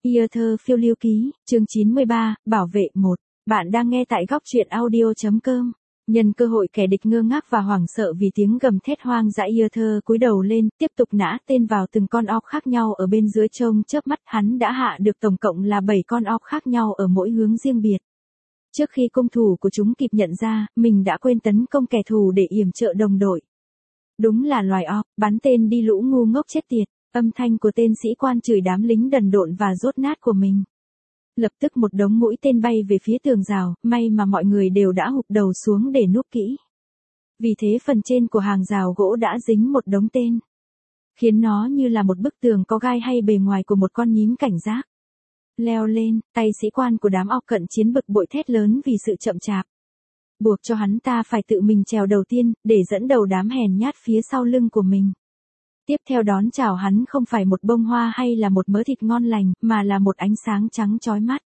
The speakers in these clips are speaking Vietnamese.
Yêu thơ phiêu lưu ký, chương 93, bảo vệ 1. Bạn đang nghe tại góc truyện audio.com. Nhân cơ hội kẻ địch ngơ ngác và hoảng sợ vì tiếng gầm thét hoang dã, Yêu thơ cúi đầu lên, tiếp tục nã tên vào từng con óc khác nhau ở bên dưới. Trông chớp mắt hắn đã hạ được tổng cộng là 7 con óc khác nhau ở mỗi hướng riêng biệt. Trước khi cung thủ của chúng kịp nhận ra, mình đã quên tấn công kẻ thù để yểm trợ đồng đội. Đúng là loài óc, bắn tên đi lũ ngu ngốc chết tiệt. Âm thanh của tên sĩ quan chửi đám lính đần độn và dốt nát của mình. Lập tức một đống mũi tên bay về phía tường rào, may mà mọi người đều đã hụp đầu xuống để núp kỹ. Vì thế phần trên của hàng rào gỗ đã dính một đống tên, khiến nó như là một bức tường có gai hay bề ngoài của một con nhím cảnh giác. Leo lên, tay sĩ quan của đám óc cận chiến bực bội thét lớn vì sự chậm chạp. Buộc cho hắn ta phải tự mình trèo đầu tiên, để dẫn đầu đám hèn nhát phía sau lưng của mình. Tiếp theo đón chào hắn không phải một bông hoa hay là một mớ thịt ngon lành, mà là một ánh sáng trắng chói mắt.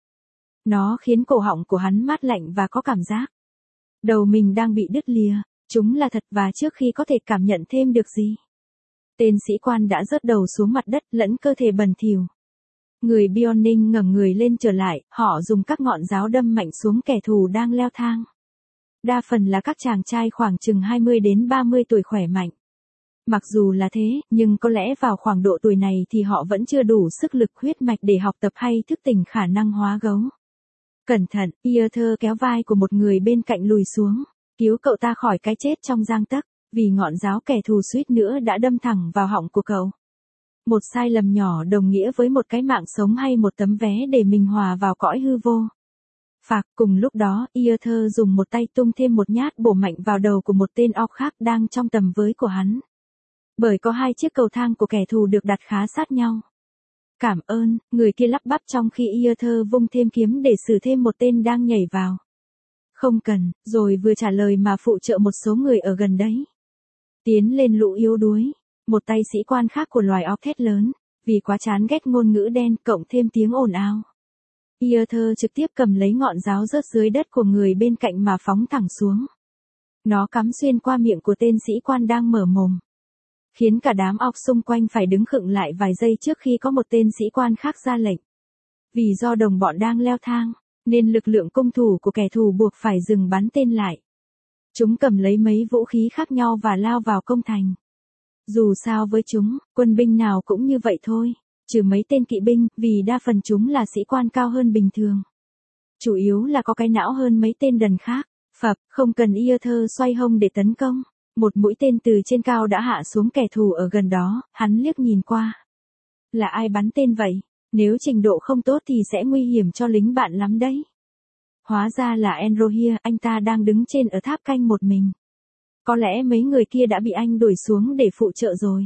Nó khiến cổ họng của hắn mát lạnh và có cảm giác đầu mình đang bị đứt lìa. Chúng là thật, và trước khi có thể cảm nhận thêm được gì, tên sĩ quan đã rớt đầu xuống mặt đất lẫn cơ thể bẩn thỉu. Người Bioning ngẩng người lên trở lại, họ dùng các ngọn giáo đâm mạnh xuống kẻ thù đang leo thang. Đa phần là các chàng trai khoảng chừng 20 đến 30 tuổi khỏe mạnh. Mặc dù là thế, nhưng có lẽ vào khoảng độ tuổi này thì họ vẫn chưa đủ sức lực huyết mạch để học tập hay thức tỉnh khả năng hóa gấu. Cẩn thận, Yêu thơ kéo vai của một người bên cạnh lùi xuống, cứu cậu ta khỏi cái chết trong gang tấc, vì ngọn giáo kẻ thù suýt nữa đã đâm thẳng vào họng của cậu. Một sai lầm nhỏ đồng nghĩa với một cái mạng sống hay một tấm vé để mình hòa vào cõi hư vô. Phạc, cùng lúc đó, Yêu thơ dùng một tay tung thêm một nhát bổ mạnh vào đầu của một tên óc khác đang trong tầm với của hắn. Bởi có 2 chiếc cầu thang của kẻ thù được đặt khá sát nhau. Cảm ơn, người kia lắp bắp trong khi Yêu thơ vung thêm kiếm để xử thêm một tên đang nhảy vào. Không cần, rồi vừa trả lời mà phụ trợ một số người ở gần đấy. Tiến lên lũ yếu đuối. Một tay sĩ quan khác của loài óc thét lớn, vì quá chán ghét ngôn ngữ đen cộng thêm tiếng ồn ào. Yêu thơ trực tiếp cầm lấy ngọn giáo rớt dưới đất của người bên cạnh mà phóng thẳng xuống. Nó cắm xuyên qua miệng của tên sĩ quan đang mở mồm, khiến cả đám óc xung quanh phải đứng khựng lại vài giây trước khi có một tên sĩ quan khác ra lệnh. Vì do đồng bọn đang leo thang, nên lực lượng cung thủ của kẻ thù buộc phải dừng bắn tên lại. Chúng cầm lấy mấy vũ khí khác nhau và lao vào công thành. Dù sao với chúng, quân binh nào cũng như vậy thôi, trừ mấy tên kỵ binh, vì đa phần chúng là sĩ quan cao hơn bình thường. Chủ yếu là có cái não hơn mấy tên đần khác. Phập, không cần Yêu thơ xoay hông để tấn công. Một mũi tên từ trên cao đã hạ xuống kẻ thù ở gần đó, hắn liếc nhìn qua. Là ai bắn tên vậy? Nếu trình độ không tốt thì sẽ nguy hiểm cho lính bạn lắm đấy. Hóa ra là Enrohir, anh ta đang đứng trên ở tháp canh một mình. Có lẽ mấy người kia đã bị anh đuổi xuống để phụ trợ rồi.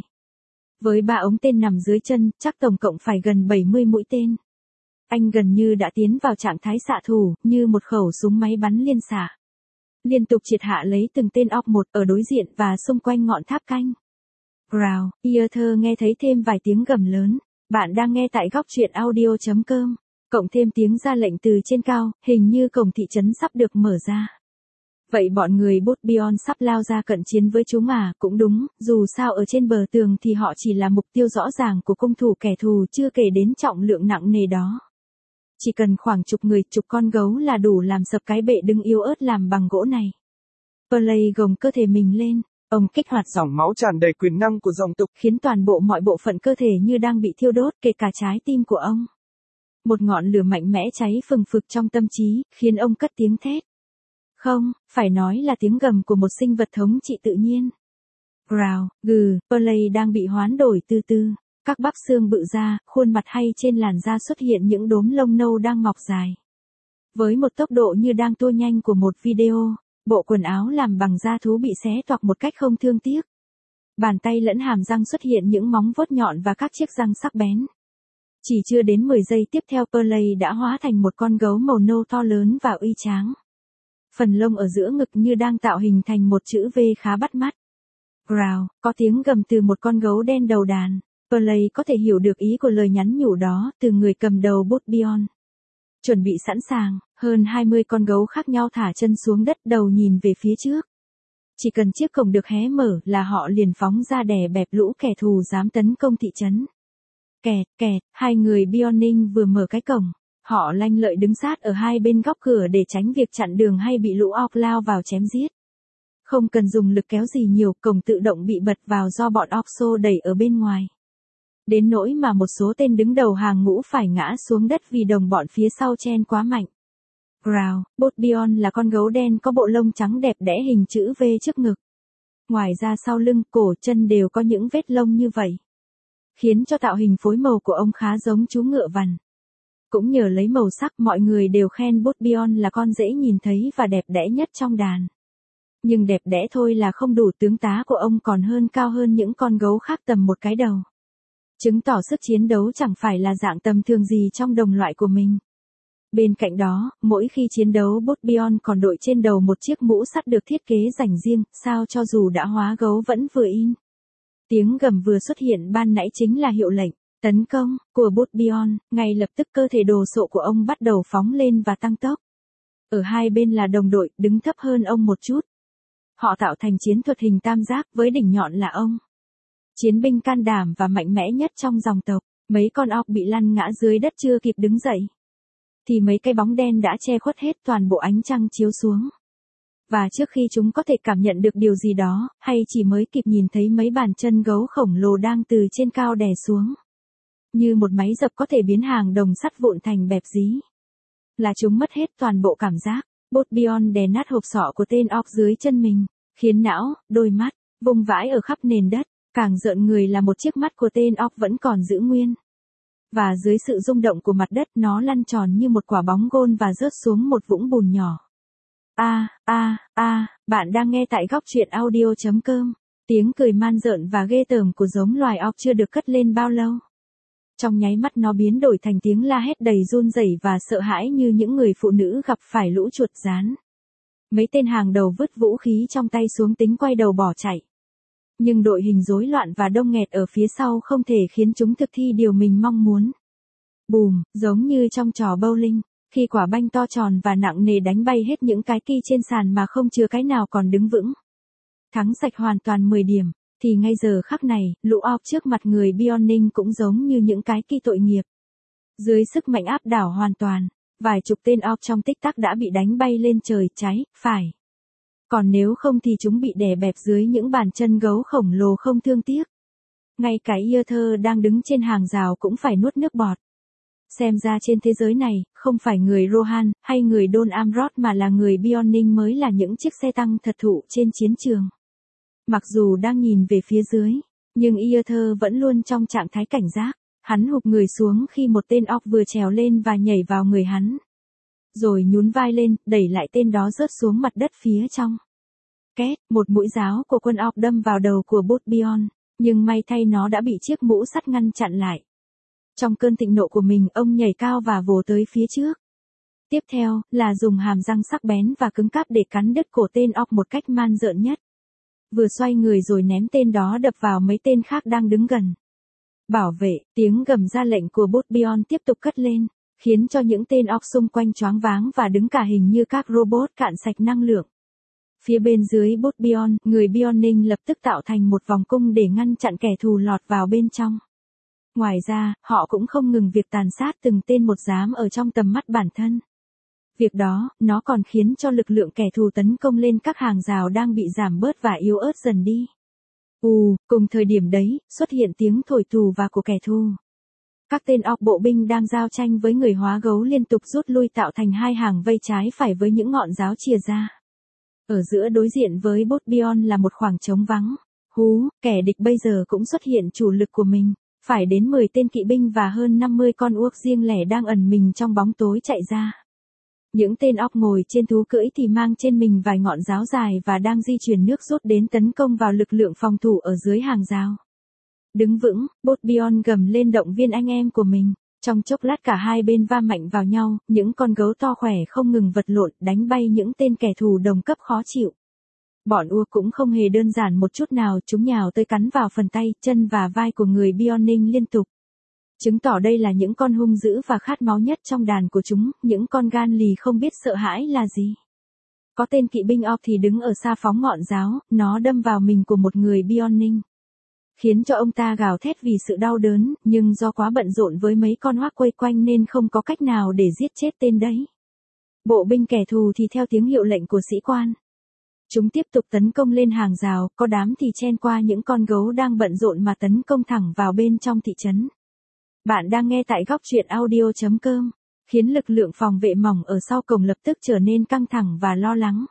Với 3 ống tên nằm dưới chân, chắc tổng cộng phải gần 70 mũi tên. Anh gần như đã tiến vào trạng thái xạ thủ, như một khẩu súng máy bắn liên xạ. Liên tục triệt hạ lấy từng tên óc một ở đối diện và xung quanh ngọn tháp canh. Rào, Yêu thơ nghe thấy thêm vài tiếng gầm lớn. Bạn đang nghe tại góc truyện audio.com. Cộng thêm tiếng ra lệnh từ trên cao, hình như cổng thị trấn sắp được mở ra. Vậy bọn người Botbion sắp lao ra cận chiến với chúng à? Cũng đúng, dù sao ở trên bờ tường thì họ chỉ là mục tiêu rõ ràng của cung thủ kẻ thù, chưa kể đến trọng lượng nặng nề đó. Chỉ cần khoảng chục người, chục con gấu là đủ làm sập cái bệ đứng yếu ớt làm bằng gỗ này. Perley gồng cơ thể mình lên, ông kích hoạt dòng máu tràn đầy quyền năng của dòng tộc, khiến toàn bộ mọi bộ phận cơ thể như đang bị thiêu đốt, kể cả trái tim của ông. Một ngọn lửa mạnh mẽ cháy phừng phực trong tâm trí, khiến ông cất tiếng thét. Không, phải nói là tiếng gầm của một sinh vật thống trị tự nhiên. Rào, gừ, Perley đang bị hoán đổi từ từ. Các bắp xương bự ra, khuôn mặt hay trên làn da xuất hiện những đốm lông nâu đang mọc dài. Với một tốc độ như đang tua nhanh của một video, bộ quần áo làm bằng da thú bị xé toạc một cách không thương tiếc. Bàn tay lẫn hàm răng xuất hiện những móng vuốt nhọn và các chiếc răng sắc bén. Chỉ chưa đến 10 giây tiếp theo, Perley đã hóa thành một con gấu màu nâu to lớn và uy tráng. Phần lông ở giữa ngực như đang tạo hình thành một chữ V khá bắt mắt. Growl, có tiếng gầm từ một con gấu đen đầu đàn. Perley có thể hiểu được ý của lời nhắn nhủ đó từ người cầm đầu Botbion. Chuẩn bị sẵn sàng, hơn 20 con gấu khác nhau thả chân xuống đất, đầu nhìn về phía trước. Chỉ cần chiếc cổng được hé mở là họ liền phóng ra đè bẹp lũ kẻ thù dám tấn công thị trấn. Kẹt, hai người Bioning vừa mở cái cổng. Họ lanh lợi đứng sát ở hai bên góc cửa để tránh việc chặn đường hay bị lũ orc lao vào chém giết. Không cần dùng lực kéo gì nhiều, cổng tự động bị bật vào do bọn orc xô đẩy ở bên ngoài. Đến nỗi mà một số tên đứng đầu hàng ngũ phải ngã xuống đất vì đồng bọn phía sau chen quá mạnh. Growl, Botbion là con gấu đen có bộ lông trắng đẹp đẽ hình chữ V trước ngực. Ngoài ra sau lưng, cổ, chân đều có những vết lông như vậy, khiến cho tạo hình phối màu của ông khá giống chú ngựa vằn. Cũng nhờ lấy màu sắc, mọi người đều khen Botbion là con dễ nhìn thấy và đẹp đẽ nhất trong đàn. Nhưng đẹp đẽ thôi là không đủ, tướng tá của ông còn cao hơn những con gấu khác tầm một cái đầu. Chứng tỏ sức chiến đấu chẳng phải là dạng tầm thường gì trong đồng loại của mình. Bên cạnh đó, mỗi khi chiến đấu Botbion còn đội trên đầu một chiếc mũ sắt được thiết kế dành riêng, sao cho dù đã hóa gấu vẫn vừa in. Tiếng gầm vừa xuất hiện ban nãy chính là hiệu lệnh tấn công của Botbion, ngay lập tức cơ thể đồ sộ của ông bắt đầu phóng lên và tăng tốc. Ở hai bên là đồng đội, đứng thấp hơn ông một chút. Họ tạo thành chiến thuật hình tam giác với đỉnh nhọn là ông. Chiến binh can đảm và mạnh mẽ nhất trong dòng tộc, mấy con orc bị lăn ngã dưới đất chưa kịp đứng dậy, thì mấy cái bóng đen đã che khuất hết toàn bộ ánh trăng chiếu xuống. Và trước khi chúng có thể cảm nhận được điều gì đó, hay chỉ mới kịp nhìn thấy mấy bàn chân gấu khổng lồ đang từ trên cao đè xuống. Như một máy dập có thể biến hàng đồng sắt vụn thành bẹp dí. Là chúng mất hết toàn bộ cảm giác. Botbion đè nát hộp sọ của tên orc dưới chân mình, khiến não, đôi mắt, vung vãi ở khắp nền đất. Càng rợn người là một chiếc mắt của tên orc vẫn còn giữ nguyên. Và dưới sự rung động của mặt đất, nó lăn tròn như một quả bóng gôn và rớt xuống một vũng bùn nhỏ. Bạn đang nghe tại góc truyện audio.com. Tiếng cười man rợn và ghê tởm của giống loài orc chưa được cất lên bao lâu. Trong nháy mắt nó biến đổi thành tiếng la hét đầy run rẩy và sợ hãi như những người phụ nữ gặp phải lũ chuột rán. Mấy tên hàng đầu vứt vũ khí trong tay xuống tính quay đầu bỏ chạy. Nhưng đội hình rối loạn và đông nghẹt ở phía sau không thể khiến chúng thực thi điều mình mong muốn. Bùm, giống như trong trò bowling, khi quả banh to tròn và nặng nề đánh bay hết những cái ki trên sàn mà không chừa cái nào còn đứng vững. Thắng sạch hoàn toàn 10 điểm, thì ngay giờ khắc này, lũ orc trước mặt người Bioning cũng giống như những cái ki tội nghiệp. Dưới sức mạnh áp đảo hoàn toàn, vài chục tên orc trong tích tắc đã bị đánh bay lên trời, trái, phải. Còn nếu không thì chúng bị đè bẹp dưới những bàn chân gấu khổng lồ không thương tiếc. Ngay cả Iother đang đứng trên hàng rào cũng phải nuốt nước bọt. Xem ra trên thế giới này, không phải người Rohan, hay người Dol Amroth mà là người Bioning mới là những chiếc xe tăng thật thụ trên chiến trường. Mặc dù đang nhìn về phía dưới, nhưng Iother vẫn luôn trong trạng thái cảnh giác. Hắn hụp người xuống khi một tên orc vừa trèo lên và nhảy vào người hắn. Rồi nhún vai lên, đẩy lại tên đó rớt xuống mặt đất phía trong. Két, một mũi giáo của quân orc đâm vào đầu của Botbion, nhưng may thay nó đã bị chiếc mũ sắt ngăn chặn lại. Trong cơn thịnh nộ của mình, ông nhảy cao và vồ tới phía trước. Tiếp theo, là dùng hàm răng sắc bén và cứng cáp để cắn đứt cổ tên orc một cách man rợn nhất. Vừa xoay người rồi ném tên đó đập vào mấy tên khác đang đứng gần. Bảo vệ, tiếng gầm ra lệnh của Botbion tiếp tục cất lên, khiến cho những tên orc xung quanh choáng váng và đứng cả hình như các robot cạn sạch năng lượng. Phía bên dưới Botbion, người Bioning lập tức tạo thành một vòng cung để ngăn chặn kẻ thù lọt vào bên trong. Ngoài ra, họ cũng không ngừng việc tàn sát từng tên một dám ở trong tầm mắt bản thân. Việc đó, nó còn khiến cho lực lượng kẻ thù tấn công lên các hàng rào đang bị giảm bớt và yếu ớt dần đi. Cùng thời điểm đấy, xuất hiện tiếng thổi tù và của kẻ thù. Các tên orc bộ binh đang giao tranh với người hóa gấu liên tục rút lui tạo thành hai hàng vây trái phải với những ngọn giáo chìa ra. Ở giữa đối diện với Botbion là một khoảng trống vắng. Kẻ địch bây giờ cũng xuất hiện chủ lực của mình. Phải đến 10 tên kỵ binh và hơn 50 con orc riêng lẻ đang ẩn mình trong bóng tối chạy ra. Những tên orc ngồi trên thú cưỡi thì mang trên mình vài ngọn giáo dài và đang di chuyển nước rút đến tấn công vào lực lượng phòng thủ ở dưới hàng rào. Đứng vững, Botbion gầm lên động viên anh em của mình. Trong chốc lát cả hai bên va mạnh vào nhau, những con gấu to khỏe không ngừng vật lộn, đánh bay những tên kẻ thù đồng cấp khó chịu. Bọn orc cũng không hề đơn giản một chút nào, chúng nhào tới cắn vào phần tay, chân và vai của người Bioning liên tục. Chứng tỏ đây là những con hung dữ và khát máu nhất trong đàn của chúng, những con gan lì không biết sợ hãi là gì. Có tên kỵ binh orc thì đứng ở xa phóng ngọn giáo, nó đâm vào mình của một người Bioning. khiến cho ông ta gào thét vì sự đau đớn, nhưng do quá bận rộn với mấy con hoác quây quanh nên không có cách nào để giết chết tên đấy. Bộ binh kẻ thù thì theo tiếng hiệu lệnh của sĩ quan. Chúng tiếp tục tấn công lên hàng rào, có đám thì chen qua những con gấu đang bận rộn mà tấn công thẳng vào bên trong thị trấn. Bạn đang nghe tại góc truyện audio.com, khiến lực lượng phòng vệ mỏng ở sau cổng lập tức trở nên căng thẳng và lo lắng.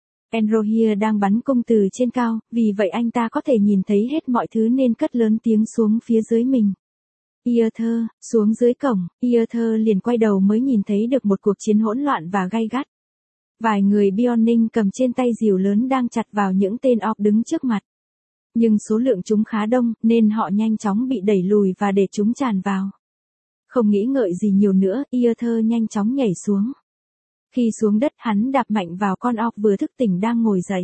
Enrohir đang bắn cung từ trên cao, vì vậy anh ta có thể nhìn thấy hết mọi thứ nên cất lớn tiếng xuống phía dưới mình. Iother, xuống dưới cổng, Iother liền quay đầu mới nhìn thấy được một cuộc chiến hỗn loạn và gay gắt. Vài người Bioning cầm trên tay rìu lớn đang chặt vào những tên orc đứng trước mặt. Nhưng số lượng chúng khá đông, nên họ nhanh chóng bị đẩy lùi và để chúng tràn vào. Không nghĩ ngợi gì nhiều nữa, Iother nhanh chóng nhảy xuống. Khi xuống đất hắn đạp mạnh vào con orc vừa thức tỉnh đang ngồi dậy.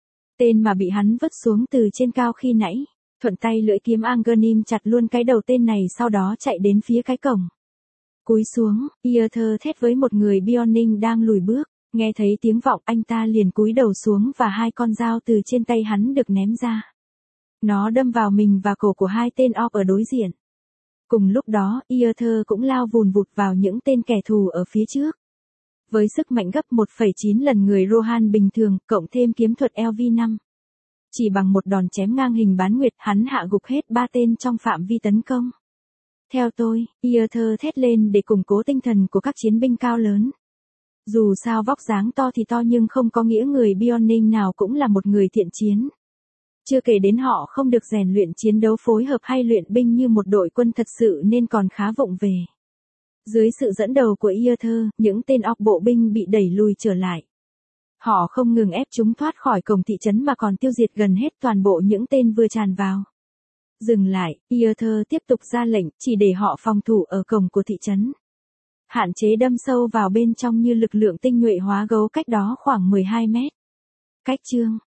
Tên mà bị hắn vứt xuống từ trên cao khi nãy, thuận tay lưỡi kiếm Angernim chặt luôn cái đầu tên này sau đó chạy đến phía cái cổng. Cúi xuống, Iother thét với một người Bioning đang lùi bước, nghe thấy tiếng vọng anh ta liền cúi đầu xuống và hai con dao từ trên tay hắn được ném ra. Nó đâm vào mình và cổ của hai tên orc ở đối diện. Cùng lúc đó, Iother cũng lao vùn vụt vào những tên kẻ thù ở phía trước. Với sức mạnh gấp 1,9 lần người Rohan bình thường, cộng thêm kiếm thuật LV5. Chỉ bằng một đòn chém ngang hình bán nguyệt, hắn hạ gục hết 3 tên trong phạm vi tấn công. Theo tôi, Iother thét lên để củng cố tinh thần của các chiến binh cao lớn. Dù sao vóc dáng to thì to nhưng không có nghĩa người Bioning nào cũng là một người thiện chiến. Chưa kể đến họ không được rèn luyện chiến đấu phối hợp hay luyện binh như một đội quân thật sự nên còn khá vụng về. Dưới sự dẫn đầu của Iother, những tên orc bộ binh bị đẩy lùi trở lại. Họ không ngừng ép chúng thoát khỏi cổng thị trấn mà còn tiêu diệt gần hết toàn bộ những tên vừa tràn vào. Dừng lại, Iother tiếp tục ra lệnh chỉ để họ phòng thủ ở cổng của thị trấn. Hạn chế đâm sâu vào bên trong như lực lượng tinh nhuệ hóa gấu cách đó khoảng 12 mét. Cách chương